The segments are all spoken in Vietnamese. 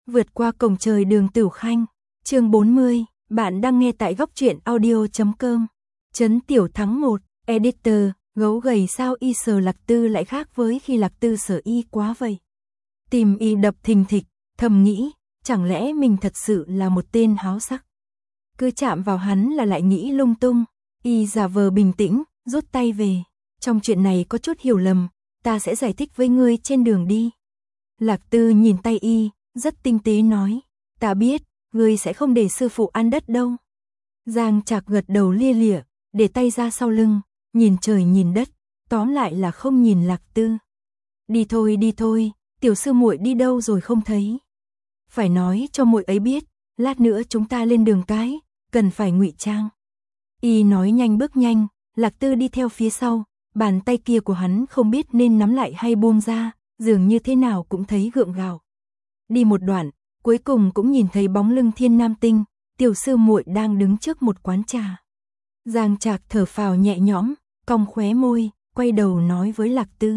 Vượt qua cổng trời đường Tửu Khanh, chương 40, bạn đang nghe tại góc truyện audio.com. Trấn Tiểu Thắng 1, Editor, gấu gầy sao y sờ Lạc Tư lại khác với khi Lạc Tư sờ y quá vậy. Tim y đập thình thịch, thầm nghĩ, chẳng lẽ mình thật sự là một tên háo sắc. Cứ chạm vào hắn là lại nghĩ lung tung, y giả vờ bình tĩnh, rút tay về. Trong chuyện này có chút hiểu lầm, ta sẽ giải thích với ngươi trên đường đi. Lạc Tư nhìn tay y, rất tinh tế nói, ta biết, ngươi sẽ không để sư phụ ăn đất đâu. Giang Trạc gật đầu lia lịa, để tay ra sau lưng, nhìn trời nhìn đất, tóm lại là không nhìn Lạc Tư. Đi thôi, tiểu sư muội đi đâu rồi không thấy. Phải nói cho muội ấy biết, lát nữa chúng ta lên đường cái, cần phải ngụy trang. Y nói nhanh bước nhanh, Lạc Tư đi theo phía sau, bàn tay kia của hắn không biết nên nắm lại hay buông ra, dường như thế nào cũng thấy gượng gạo. Đi một đoạn, cuối cùng cũng nhìn thấy bóng lưng Thiên Nam Tinh, tiểu sư muội đang đứng trước một quán trà. Giang Trạc thở phào nhẹ nhõm, cong khóe môi, quay đầu nói với Lạc Tư.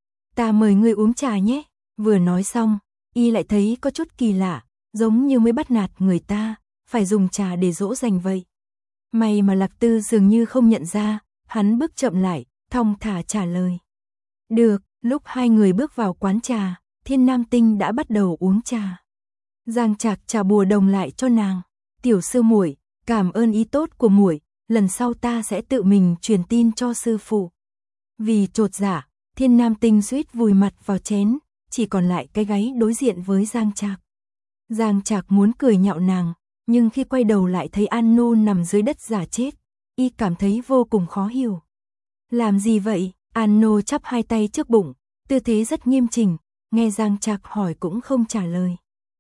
Ta mời ngươi uống trà nhé. Vừa nói xong, y lại thấy có chút kỳ lạ, giống như mới bắt nạt người ta, phải dùng trà để dỗ dành vậy. May mà Lạc Tư dường như không nhận ra, hắn bước chậm lại, thong thả trả lời. Được, lúc hai người bước vào quán trà, Thiên Nam Tinh đã bắt đầu uống trà. Giang Trạc trà bùa đồng lại cho nàng. Tiểu sư muội, cảm ơn ý tốt của muội, lần sau ta sẽ tự mình truyền tin cho sư phụ. Vì chột dạ, Thiên Nam Tinh suýt vùi mặt vào chén, chỉ còn lại cái gáy đối diện với Giang Trạc. Giang Trạc muốn cười nhạo nàng, nhưng khi quay đầu lại thấy An Nô nằm dưới đất giả chết, y cảm thấy vô cùng khó hiểu. Làm gì vậy? An Nô chắp hai tay trước bụng, tư thế rất nghiêm chỉnh, nghe Giang Trạc hỏi cũng không trả lời.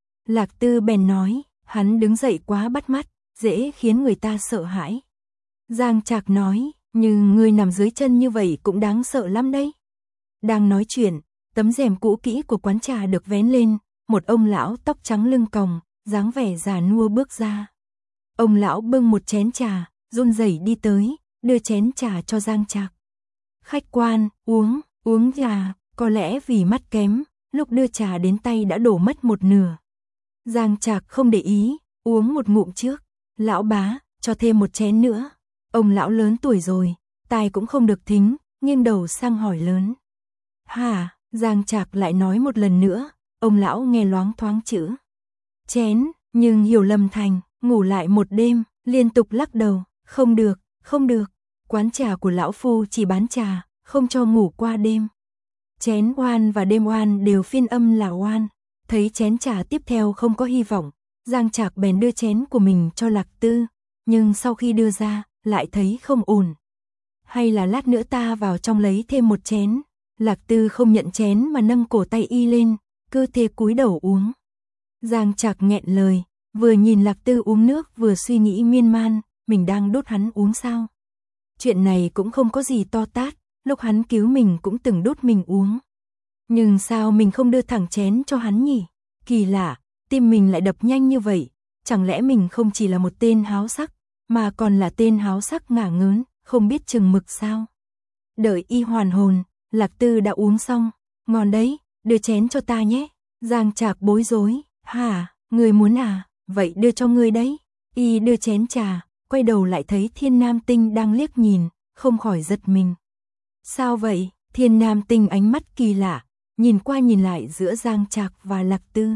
Lạc Tư bèn nói, hắn đứng dậy quá bắt mắt, dễ khiến người ta sợ hãi. Giang Trạc nói, nhưng ngươi nằm dưới chân như vậy cũng đáng sợ lắm đấy. Đang nói chuyện, tấm rèm cũ kỹ của quán trà được vén lên, một ông lão tóc trắng lưng còng, dáng vẻ già nua bước ra. Ông lão bưng một chén trà, run rẩy đi tới, đưa chén trà cho Giang Trạc. Khách quan, uống trà, có lẽ vì mắt kém, lúc đưa trà đến tay đã đổ mất một nửa. Giang Trạc không để ý, uống một ngụm trước. Lão bá, cho thêm một chén nữa. Ông lão lớn tuổi rồi, tai cũng không được thính, nghiêng đầu sang hỏi lớn. Hả? Giang Trạc lại nói một lần nữa, ông lão nghe loáng thoáng chữ chén, nhưng hiểu lầm thành ngủ lại một đêm, liên tục lắc đầu, không được, quán trà của lão phu chỉ bán trà, không cho ngủ qua đêm. Chén oan và đêm oan đều phiên âm là oan. Thấy chén trà tiếp theo không có hy vọng, Giang Trạc bèn đưa chén của mình cho Lạc Tư, nhưng sau khi đưa ra, lại thấy không ổn. Hay là lát nữa ta vào trong lấy thêm một chén. Lạc Tư không nhận chén mà nâng cổ tay y lên, cơ thể cúi đầu uống. Giang Trạc nghẹn lời, vừa nhìn Lạc Tư uống nước vừa suy nghĩ miên man, mình đang đốt hắn uống sao. Chuyện này cũng không có gì to tát, lúc hắn cứu mình cũng từng đốt mình uống. Nhưng sao mình không đưa thẳng chén cho hắn nhỉ? Kỳ lạ, tim mình lại đập nhanh như vậy, chẳng lẽ mình không chỉ là một tên háo sắc, mà còn là tên háo sắc ngả ngớn, không biết chừng mực sao? Đợi y hoàn hồn, Lạc Tư đã uống xong, ngon đấy, đưa chén cho ta nhé. Giang Trạc bối rối, hả, ngươi muốn à, vậy đưa cho ngươi đấy. Y đưa chén trà, quay đầu lại thấy Thiên Nam Tinh đang liếc nhìn, không khỏi giật mình. Sao vậy? Thiên Nam Tinh ánh mắt kỳ lạ, nhìn qua nhìn lại giữa Giang Trạc và Lạc Tư.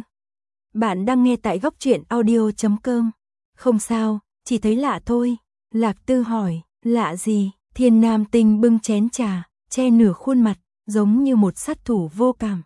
Bạn đang nghe tại góc truyện audio.com. Không sao, chỉ thấy lạ thôi. Lạc Tư hỏi, lạ gì? Thiên Nam Tinh bưng chén trà, che nửa khuôn mặt, giống như một sát thủ vô cảm.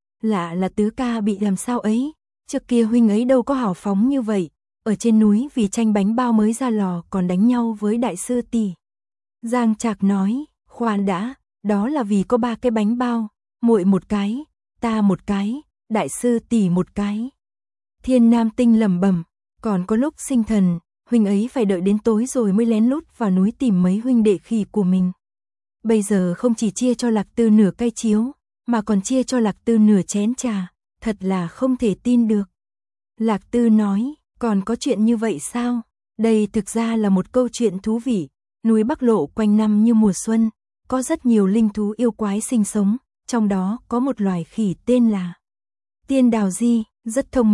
Lạ là tứ ca bị làm sao ấy, trước kia huynh ấy đâu có hào phóng như vậy, ở trên núi vì tranh bánh bao mới ra lò còn đánh nhau với đại sư tỷ. Giang Trạc nói, khoan đã, đó là vì có 3 cái bánh bao, muội một cái, ta một cái, đại sư tỷ một cái. Thiên Nam Tinh lẩm bẩm, còn có lúc sinh thần, huynh ấy phải đợi đến tối rồi mới lén lút vào núi tìm mấy huynh đệ khỉ của mình. Bây giờ không chỉ chia cho Lạc Tư nửa cây chiếu, mà còn chia cho Lạc Tư nửa chén trà, thật là không thể tin được. Lạc Tư nói, còn có chuyện như vậy sao? Đây thực ra là một câu chuyện thú vị, núi Bắc Lộ quanh năm như mùa xuân, có rất nhiều linh thú yêu quái sinh sống, trong đó có một loài khỉ tên là Tiên Đào Di, rất thông minh,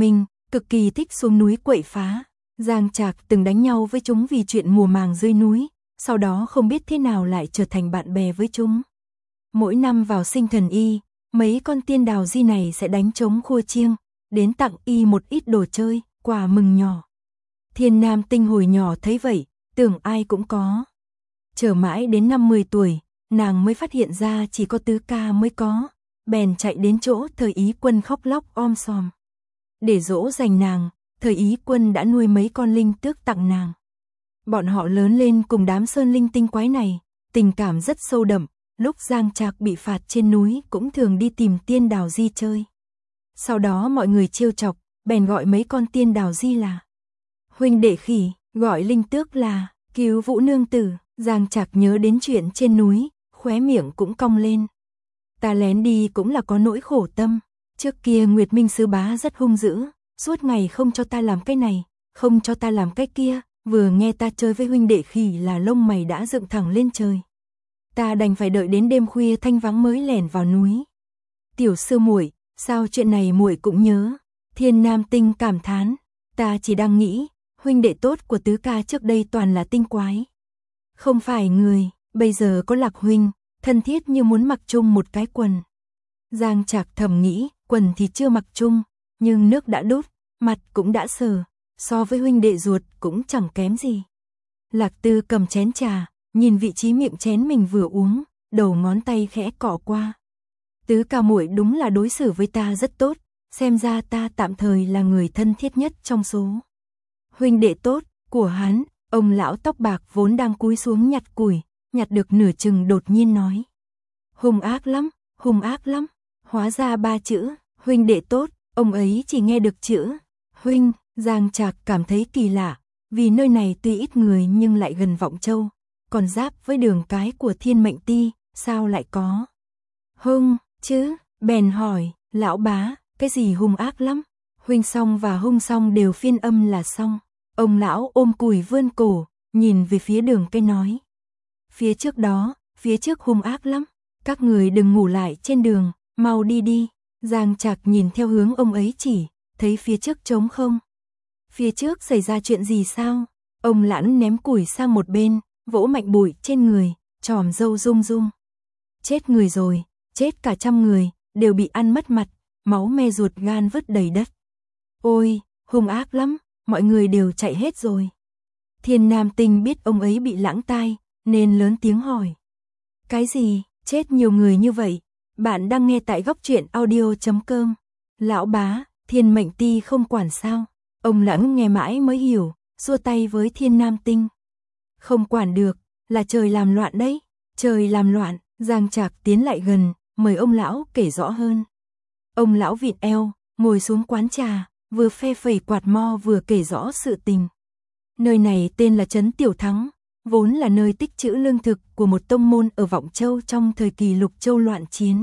cực kỳ thích xuống núi quậy phá. Giang Trạc từng đánh nhau với chúng vì chuyện mùa màng dưới núi, sau đó không biết thế nào lại trở thành bạn bè với chúng. Mỗi năm vào sinh thần y, mấy con tiên đào di này sẽ đánh trống khua chiêng, đến tặng y một ít đồ chơi, quà mừng nhỏ. Thiên Nam Tinh hồi nhỏ thấy vậy, tưởng ai cũng có. Chờ mãi đến năm 10 tuổi, nàng mới phát hiện ra chỉ có Tứ Ca mới có, bèn chạy đến chỗ Thời Ý Quân khóc lóc om sòm. Để dỗ dành nàng, Thời Ý Quân đã nuôi mấy con linh tước tặng nàng. Bọn họ lớn lên cùng đám sơn linh tinh quái này, tình cảm rất sâu đậm, lúc Giang Trạc bị phạt trên núi cũng thường đi tìm tiên đào di chơi. Sau đó mọi người trêu chọc, bèn gọi mấy con tiên đào di là huynh đệ khỉ, gọi linh tước là cứu vũ nương tử. Giang Trạc nhớ đến chuyện trên núi, khóe miệng cũng cong lên. Ta lén đi cũng là có nỗi khổ tâm, trước kia Nguyệt Minh sư bá rất hung dữ, suốt ngày không cho ta làm cái này, không cho ta làm cái kia, vừa nghe ta chơi với huynh đệ khỉ là lông mày đã dựng thẳng lên trời. Ta đành phải đợi đến đêm khuya thanh vắng mới lẻn vào núi. Tiểu sư muội, sao chuyện này muội cũng nhớ? Thiên Nam Tinh cảm thán, ta chỉ đang nghĩ, huynh đệ tốt của Tứ Ca trước đây toàn là tinh quái. Không phải người, bây giờ có Lạc huynh, thân thiết như muốn mặc chung một cái quần. Giang Trạc thầm nghĩ, quần thì chưa mặc chung, nhưng nước đã đốt, mặt cũng đã sờ, so với huynh đệ ruột cũng chẳng kém gì. Lạc Tư cầm chén trà, nhìn vị trí miệng chén mình vừa uống, đầu ngón tay khẽ cọ qua. Tứ Ca muội đúng là đối xử với ta rất tốt, xem ra ta tạm thời là người thân thiết nhất trong số huynh đệ tốt của hắn. Ông lão tóc bạc vốn đang cúi xuống nhặt củi, nhặt được nửa chừng đột nhiên nói. Hung ác lắm, hung ác lắm. Hóa ra 3 chữ, huynh đệ tốt, ông ấy chỉ nghe được chữ huynh. Giang Trạc cảm thấy kỳ lạ, vì nơi này tuy ít người nhưng lại gần Vọng Châu, còn giáp với đường cái của Thiên Mệnh Ti, sao lại có hung chứ? Bèn hỏi, lão bá, cái gì hung ác lắm? Huynh song và hung song đều phiên âm là song. Ông lão ôm cùi vươn cổ, nhìn về phía đường cây nói. Phía trước đó, phía trước hung ác lắm, các người đừng ngủ lại trên đường, mau đi đi. Giang Trạc nhìn theo hướng ông ấy chỉ, thấy phía trước trống không. Phía trước xảy ra chuyện gì sao? Ông Lãn ném củi sang một bên, vỗ mạnh bụi trên người, tròm râu rung rung. Chết người rồi, chết cả 100 người, đều bị ăn mất mặt, máu me ruột gan vứt đầy đất. Ôi, hung ác lắm. Mọi người đều chạy hết rồi. Thiên Nam Tinh biết ông ấy bị lãng tai, nên lớn tiếng hỏi. Cái gì, chết nhiều người như vậy? Bạn đang nghe tại góc truyện audio.com. Lão bá, Thiên Mệnh Ti không quản sao? Ông Lãng nghe mãi mới hiểu, xua tay với Thiên Nam Tinh. Không quản được, là trời làm loạn đấy. Trời làm loạn. Giang Trạc tiến lại gần, mời ông lão kể rõ hơn. Ông lão vịn eo, ngồi xuống quán trà, vừa phe phẩy quạt mo vừa kể rõ sự tình. Nơi này tên là Trấn Tiểu Thắng, vốn là nơi tích trữ lương thực của một tông môn ở Vọng Châu trong thời kỳ Lục Châu loạn chiến.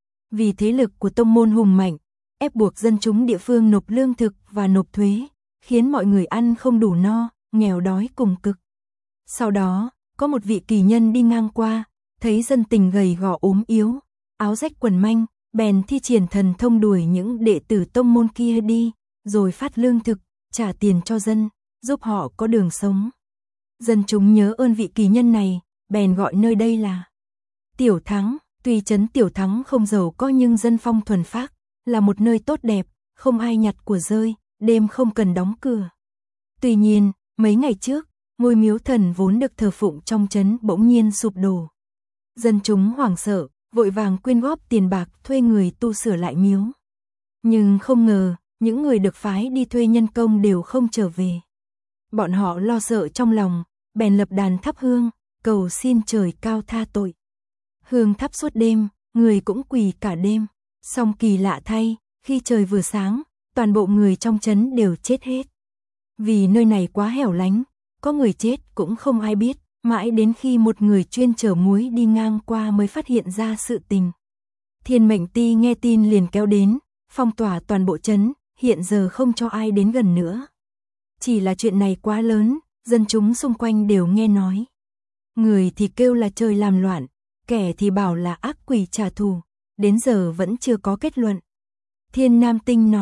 Vì thế lực của tông môn hùng mạnh, ép buộc dân chúng địa phương nộp lương thực và nộp thuế, khiến mọi người ăn không đủ no, nghèo đói cùng cực. Sau đó, có một vị kỳ nhân đi ngang qua, thấy dân tình gầy gò ốm yếu, áo rách quần manh, bèn thi triển thần thông đuổi những đệ tử tông môn kia đi, rồi phát lương thực, trả tiền cho dân, giúp họ có đường sống. Dân chúng nhớ ơn vị kỳ nhân này, bèn gọi nơi đây là Tiểu Thắng. Tuy trấn Tiểu Thắng không giàu có nhưng dân phong thuần phác, là một nơi tốt đẹp, không ai nhặt của rơi, đêm không cần đóng cửa. Tuy nhiên, mấy ngày trước, ngôi miếu thần vốn được thờ phụng trong trấn bỗng nhiên sụp đổ. Dân chúng hoảng sợ, vội vàng quyên góp tiền bạc thuê người tu sửa lại miếu. Nhưng không ngờ, những người được phái đi thuê nhân công đều không trở về. Bọn họ lo sợ trong lòng, bèn lập đàn thắp hương, cầu xin trời cao tha tội. Hương thắp suốt đêm, người cũng quỳ cả đêm. Song kỳ lạ thay, khi trời vừa sáng, toàn bộ người trong trấn đều chết hết. Vì nơi này quá hẻo lánh, có người chết cũng không ai biết, mãi đến khi một người chuyên chở muối đi ngang qua mới phát hiện ra sự tình. Thiên Mệnh Ti nghe tin liền kéo đến, phong tỏa toàn bộ trấn, hiện giờ không cho ai đến gần nữa. Chỉ là chuyện này quá lớn, dân chúng xung quanh đều nghe nói. Người thì kêu là trời làm loạn, kẻ thì bảo là ác quỷ trả thù, đến giờ vẫn chưa có kết luận. Thiên Nam Tinh nói,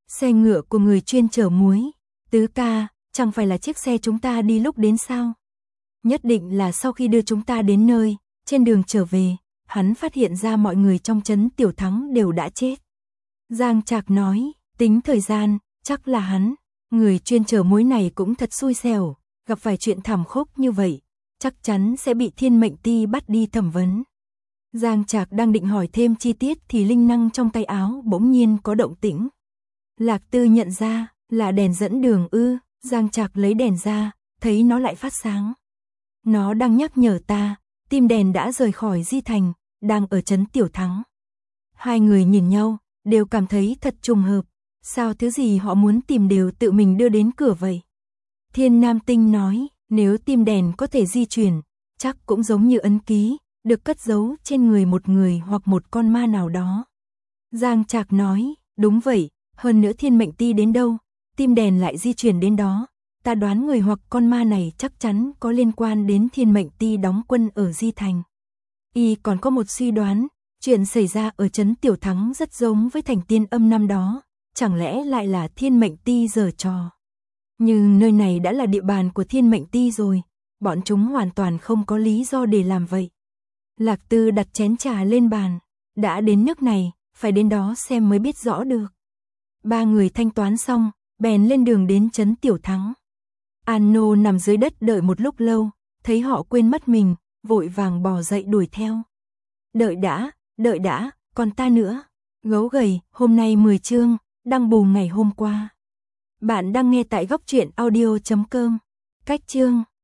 Xe ngựa của người chuyên chở muối. Tứ ca, chẳng phải là chiếc xe chúng ta đi lúc đến sao? Nhất định là sau khi đưa chúng ta đến nơi, trên đường trở về, hắn phát hiện ra mọi người trong trấn Tiểu Thắng đều đã chết. Giang Trạc nói, tính thời gian, chắc là hắn. Người chuyên chở muối này cũng thật xui xẻo, gặp phải chuyện thảm khốc như vậy, chắc chắn sẽ bị Thiên Mệnh Ti bắt đi thẩm vấn. Giang Trạc đang định hỏi thêm chi tiết thì linh năng trong tay áo bỗng nhiên có động tĩnh. Lạc Tư nhận ra, là đèn dẫn đường ư. Giang Trạc lấy đèn ra, thấy nó lại phát sáng. Nó đang nhắc nhở ta, tim đèn đã rời khỏi Di Thành, đang ở trấn Tiểu Thắng. Hai người nhìn nhau, đều cảm thấy thật trùng hợp. Sao thứ gì họ muốn tìm đều tự mình đưa đến cửa vậy? Thiên Nam Tinh nói, nếu tim đèn có thể di chuyển, chắc cũng giống như ấn ký, được cất giấu trên người một người hoặc một con ma nào đó. Giang Trạc nói, đúng vậy, hơn nữa Thiên Mệnh Ti đến đâu, tim đèn lại di chuyển đến đó. Ta đoán người hoặc con ma này chắc chắn có liên quan đến Thiên Mệnh Ti đóng quân ở Di Thành. Y còn có một suy đoán, chuyện xảy ra ở trấn Tiểu Thắng rất giống với Thành Tiên Âm năm đó, chẳng lẽ lại là Thiên Mệnh Ti giở trò. Nhưng nơi này đã là địa bàn của Thiên Mệnh Ti rồi, bọn chúng hoàn toàn không có lý do để làm vậy. Lạc Tư đặt chén trà lên bàn, đã đến nước này, phải đến đó xem mới biết rõ được. Ba người thanh toán xong, bèn lên đường đến trấn Tiểu Thắng. Anno nằm dưới đất đợi một lúc lâu, thấy họ quên mất mình, vội vàng bò dậy đuổi theo. Đợi đã, còn ta nữa. Gấu gầy, hôm nay 10 chương, đăng bù ngày hôm qua. Bạn đang nghe tại góc truyện audio.com. Cách chương